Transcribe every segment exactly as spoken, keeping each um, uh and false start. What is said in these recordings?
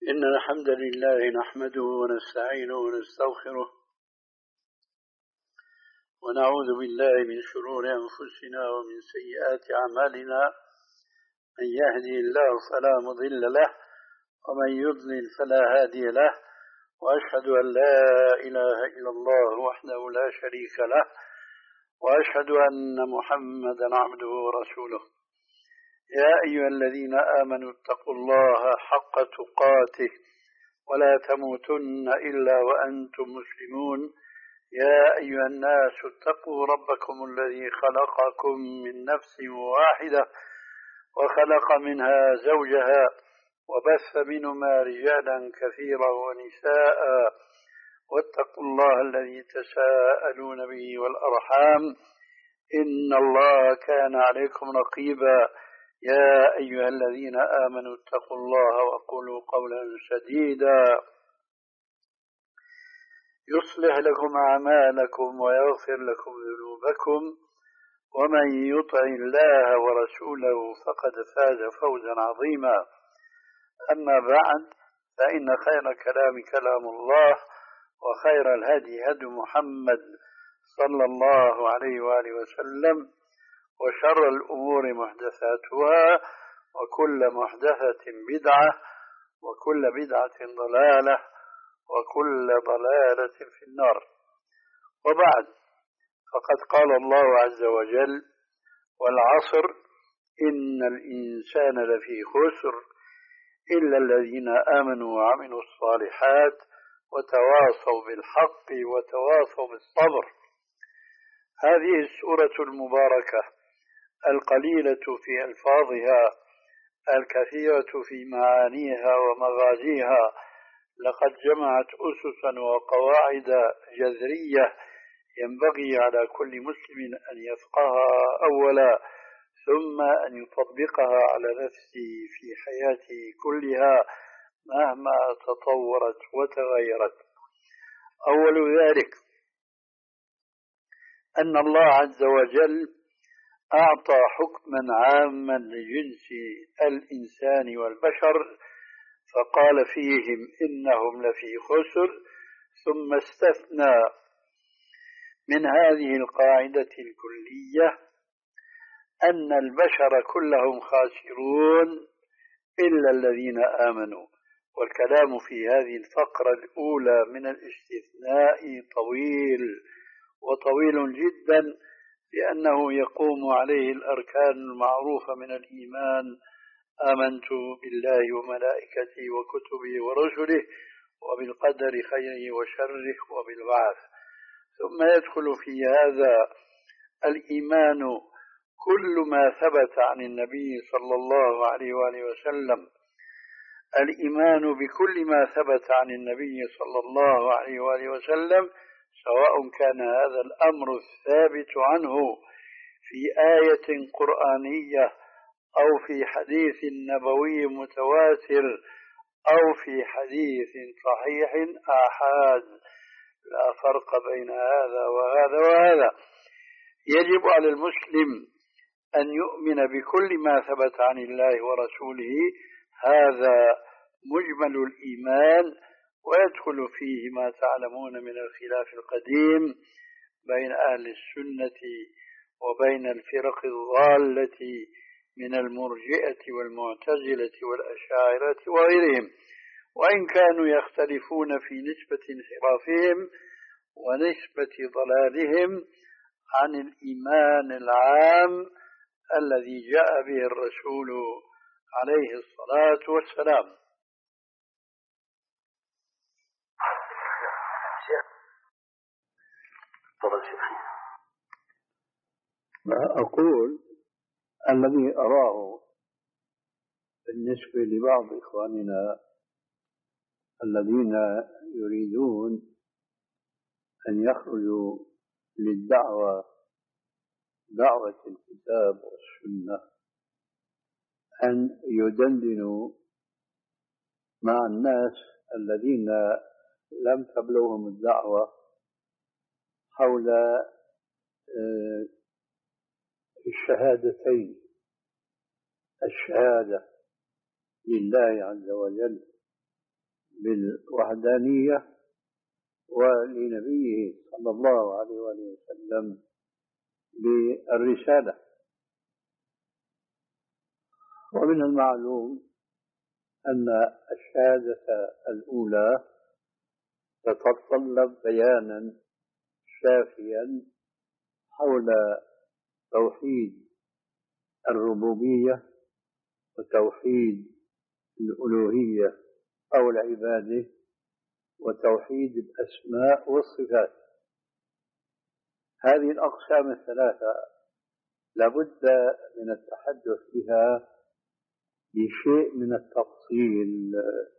إن الحمد لله نحمده ونستعينه ونستغفره ونعوذ بالله من شرور أنفسنا ومن سيئات أعمالنا. من يهدي الله فلا مضل له ومن يضلل فلا هادي له، وأشهد أن لا إله إلا الله وحده لا شريك له، وأشهد أن محمدا عبده ورسوله. يا أيها الذين آمنوا اتقوا الله حق تقاته ولا تموتن إلا وأنتم مسلمون. يا أيها الناس اتقوا ربكم الذي خلقكم من نفس واحدة وخلق منها زوجها وبث منهما رجالا كثيرا ونساء، واتقوا الله الذي تساءلون به والأرحام إن الله كان عليكم رقيبا. يا أيها الذين آمنوا اتقوا الله وقولوا قولا سديدا يصلح لكم أعمالكم ويغفر لكم ذنوبكم، ومن يطع الله ورسوله فقد فاز فوزا عظيما. أما بعد، فإن خير كلام كلام الله، وخير الهدي هدي محمد صلى الله عليه وآله وسلم، وشر الأمور محدثاتها، وكل محدثة بدعة، وكل بدعة ضلالة، وكل ضلالة في النار. وبعد، فقد قال الله عز وجل: والعصر إن الإنسان لفي خسر إلا الذين آمنوا وعملوا الصالحات وتواصوا بالحق وتواصوا بالصبر. هذه السورة المباركة القليلة في ألفاظها الكثيرة في معانيها ومغازيها لقد جمعت أسسا وقواعد جذرية ينبغي على كل مسلم أن يفقهها أولا، ثم أن يطبقها على نفسه في حياته كلها مهما تطورت وتغيرت. أول ذلك أن الله عز وجل أعطى حكما عاما لجنس الإنسان والبشر، فقال فيهم إنهم لفي خسر، ثم استثنى من هذه القاعدة الكلية أن البشر كلهم خاسرون إلا الذين آمنوا. والكلام في هذه الفقرة الأولى من الاستثناء طويل وطويل جدا، لأنه يقوم عليه الأركان المعروفة من الإيمان: آمنت بالله وملائكته وكتبه ورسله وبالقدر خيره وشره وبالبعث. ثم يدخل في هذا الإيمان كل ما ثبت عن النبي صلى الله عليه وآله وسلم، الإيمان بكل ما ثبت عن النبي صلى الله عليه وآله وسلم، سواء كان هذا الأمر الثابت عنه في آية قرآنية أو في حديث نبوي متواتر أو في حديث صحيح آحاد، لا فرق بين هذا وهذا وهذا. يجب على المسلم أن يؤمن بكل ما ثبت عن الله ورسوله، هذا مجمل الإيمان، ويدخل فيه ما تعلمون من الخلاف القديم بين أهل السنة وبين الفرق الضالة من المرجئة والمعتزلة والأشاعرة وغيرهم، وإن كانوا يختلفون في نسبة انحرافهم ونسبة ضلالهم عن الإيمان العام الذي جاء به الرسول عليه الصلاة والسلام. أقول الذي أراه بالنسبة لبعض إخواننا الذين يريدون أن يخرجوا للدعوة، دعوة الكتاب والسنة، أن يدندنوا مع الناس الذين لم تبلغهم الدعوة حول الشهادتين: الشهادة لله عز وجل بالوحدانية ولنبيه صلى الله عليه وسلم بالرسالة. ومن المعلوم أن الشهادة الأولى تتطلب بيانا شافيا حول توحيد الربوبية وتوحيد الألوهية أو العبادة وتوحيد الأسماء والصفات. هذه الأقسام الثلاثة لابد من التحدث بها بشيء من التفصيل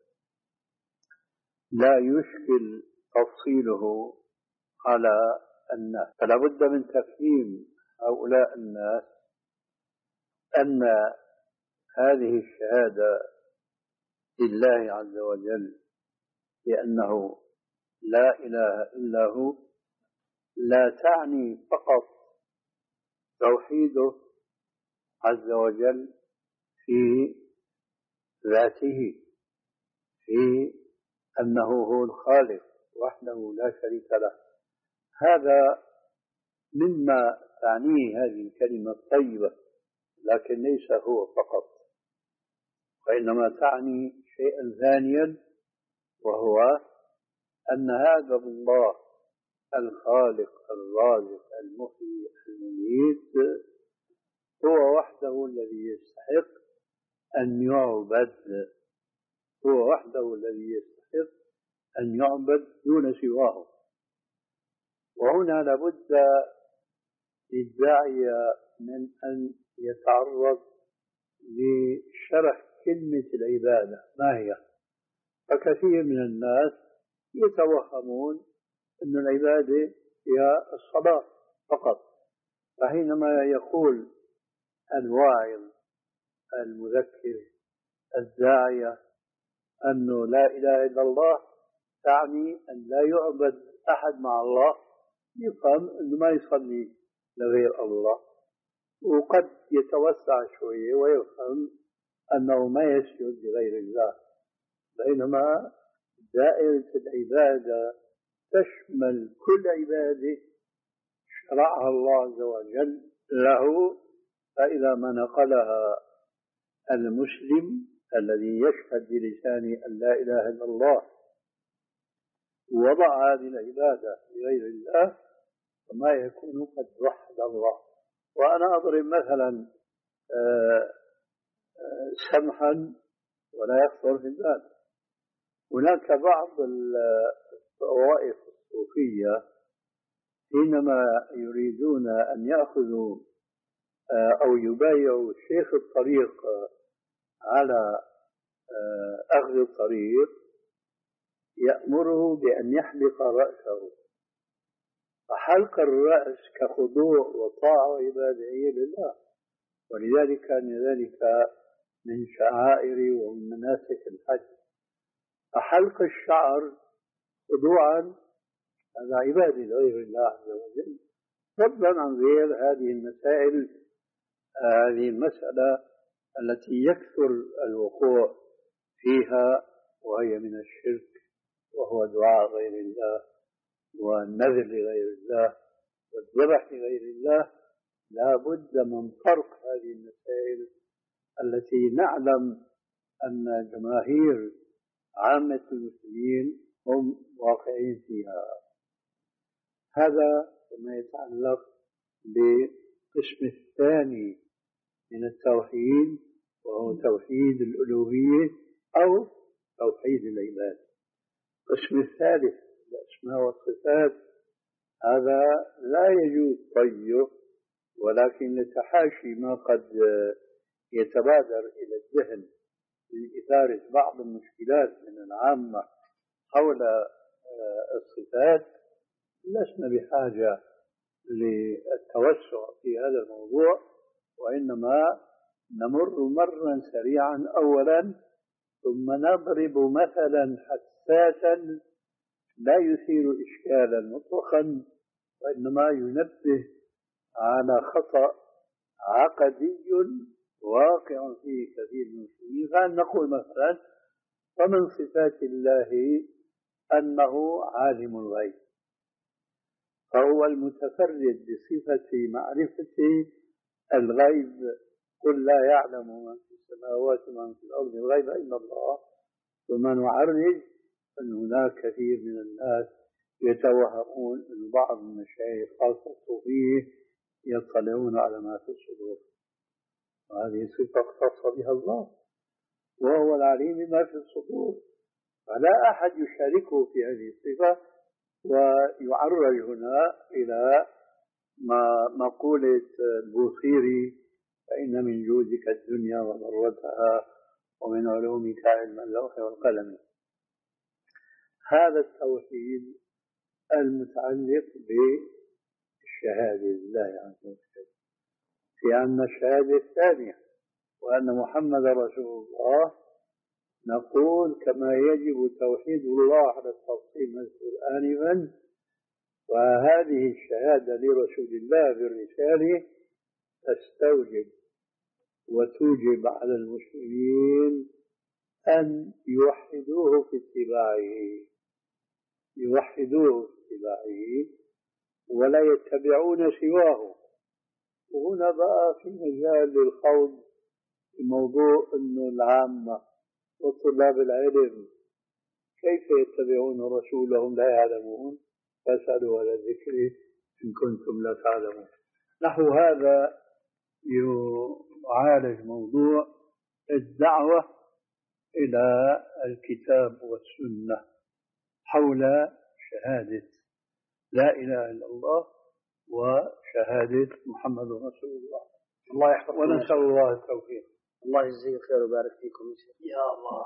لا يشكل تفصيله على الناس، فلا بد من تفهيم هؤلاء الناس أن هذه الشهادة لله عز وجل بأنه لا إله إلا هو لا تعني فقط توحيده عز وجل في ذاته، في أنه هو الخالق وحده لا شريك له. هذا مما تعنيه هذه الكلمة الطيبة، لكن ليس هو فقط، وإنما تعني شيئا ثانيا، وهو أن هذا الله الخالق الرازق المحيي المميت هو وحده الذي يستحق أن يعبد، هو وحده الذي يستحق أن يعبد دون سواه. وهنا لابد للداعية من أن يتعرض لشرح كلمة العبادة ما هي. فكثير من الناس يتوهمون أن العبادة هي الصلاة فقط، فحينما يقول الواعظ المذكر الداعية أنه لا إله إلا الله تعني أن لا يعبد أحد مع الله، يفهم أنه ما يصلي لغير الله، وقد يتوسع شوية ويفهم أنه ما يسجد لغير الله. بينما دائرة العبادة تشمل كل عبادة شرعها الله عز وجل له، فإذا ما نقلها المسلم الذي يشهد بلسانه أن لا إله إلا الله وضع هذه العبادة لغير الله فما يكون قد وحد الله. وأنا أضرب مثلا سمحا ولا يخطر في البال. هناك بعض الطوائف الصوفية حينما يريدون أن يأخذوا أو يبايعوا شيخ الطريق على أخذ الطريق يأمره بأن يحلق رأسه، فحلق الرأس كخضوع وطاعة وعبادة لله، ولذلك كان ذلك من شعائر ومن مناسك الحج. فحلق الشعر خضوعا هذا عبادة لغير الله عز وجل، فضلا عن غير هذه المسائل. هذه المسألة التي يكثر الوقوع فيها وهي من الشرك، وهو دعاء غير الله والنذر لغير الله والذبح لغير الله. لا بد من فرق هذه المسائل التي نعلم أن جماهير عامة المسلمين هم واقعين فيها. هذا ما يتعلق بالقسم الثاني من التوحيد، وهو توحيد الألوهية أو توحيد العبادة. القسم الثالث الأسماء والصفات، هذا لا يجوز طيه، ولكن لتحاشي ما قد يتبادر إلى الذهن لإثارة بعض المشكلات من العامة حول الصفات، لسنا بحاجة للتوسع في هذا الموضوع، وإنما نمر مرا سريعا أولا ثم نضرب مثلا حساسا لا يثير إشكالا مطلقا، وإنما ينبه على خطأ عقدي واقع فيه كثير من المسلمين. فأن نقول مثلا ومن صفات الله أنه عالم الغيب، فهو المتفرد بصفة معرفة الغيب. قل لا يعلم من في السماوات ومن في الأرض الغيب إلا الله. ثم نعرج أن هناك كثير من الناس يتوهمون أن بعض المشايخ خاصة الصوفية يطلعون على ما في الصدور، وهذه صفة اختص بها الله، وهو العليم بما في الصدور، فلا أحد يشاركه في هذه الصفة. ويعرج هنا إلى مقولة البوصيري: فإن من جودك الدنيا وضرتها ومن علومك علم اللوح والقلم. هذا التوحيد المتعلق بالشهادة لله عز وجل، في أن الشهادة الثانية وأن محمد رسول الله، نقول كما يجب توحيد الله على التفصيل مذكور آنفا، وهذه الشهادة لرسول الله بالرسالة تستوجب وتوجب على المسلمين أن يوحدوه في اتباعه يوحدوه في اتباعه ولا يتبعون سواه. وهنا بقى في مجال للخوض في موضوع أنه العامة وطلاب العلم كيف يتبعون رسولهم لا يعلمون، فاسألوا على الذكر إن كنتم لا تعلمون. نحو هذا يعالج موضوع الدعوة إلى الكتاب والسنة حول شهادة لا إله إلا الله وشهادة محمد رسول الله. الله يحفظكم، ونسأل الله التوفيق. الله يجزيه الخير ويبارك فيكم يا الله.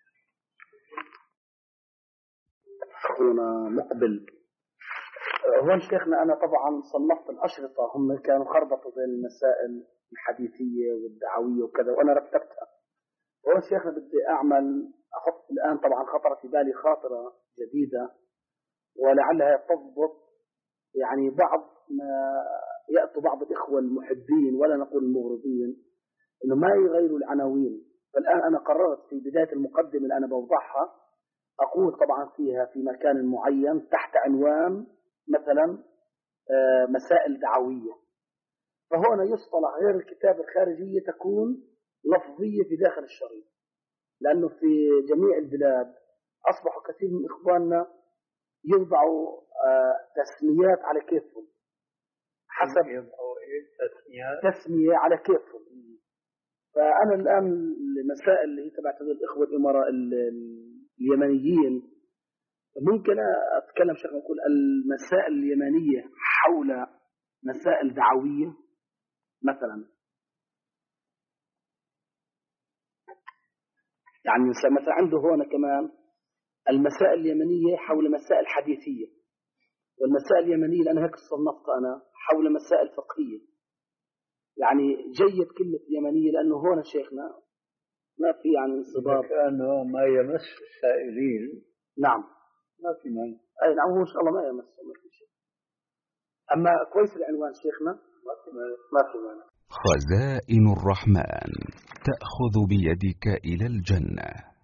أخونا مقبل، هون شيخنا أنا طبعا صنفت الأشرطة، هم كانوا خربطوا بين المسائل الحديثية والدعوية وكذا وأنا رتبتها. هون شيخنا بدي أعمل أحط الآن، طبعا خطر في بالي خاطرة جديدة ولعلها تضبط يعني بعض ما يأتوا بعض الإخوة المحبين ولا نقول المغرضين إنه ما يغيروا العناوين. فالآن أنا قررت في بداية المقدمة اللي أنا بوضعها أقول طبعا فيها في مكان معين تحت عنوان مثلا مسائل دعوية، فهنا يصطلح غير الكتاب الخارجية تكون لفظية في داخل الشريط، لأنه في جميع البلاد أصبحوا كثير من إخواننا يوضعوا تسميات على كيفهم، حسب تسمية على كيفهم. فأنا الآن المسائل اللي هي تبعت الإخوة الإمراء اليمنيين ممكن أتكلم شيخ نقول المسائل اليمنية حول مسائل دعوية مثلا، يعني مثلا عنده هنا كمان المسائل اليمنية حول مسائل حديثية، والمسائل اليمنية اللي أنا هيك صنفت أنا حول مسائل فقهية. يعني جيد كلمة يمنية لأنه هنا شيخنا ما في يعني انصباب، كأنه ما يمس السائلين. نعم ما في مانع. أي نعم، هو إن شاء الله ما يمس، ما في شيء. أما كويس العنوان شيخنا ما في مانع، ما في مانع. خزائن الرحمن تأخذ بيدك إلى الجنة.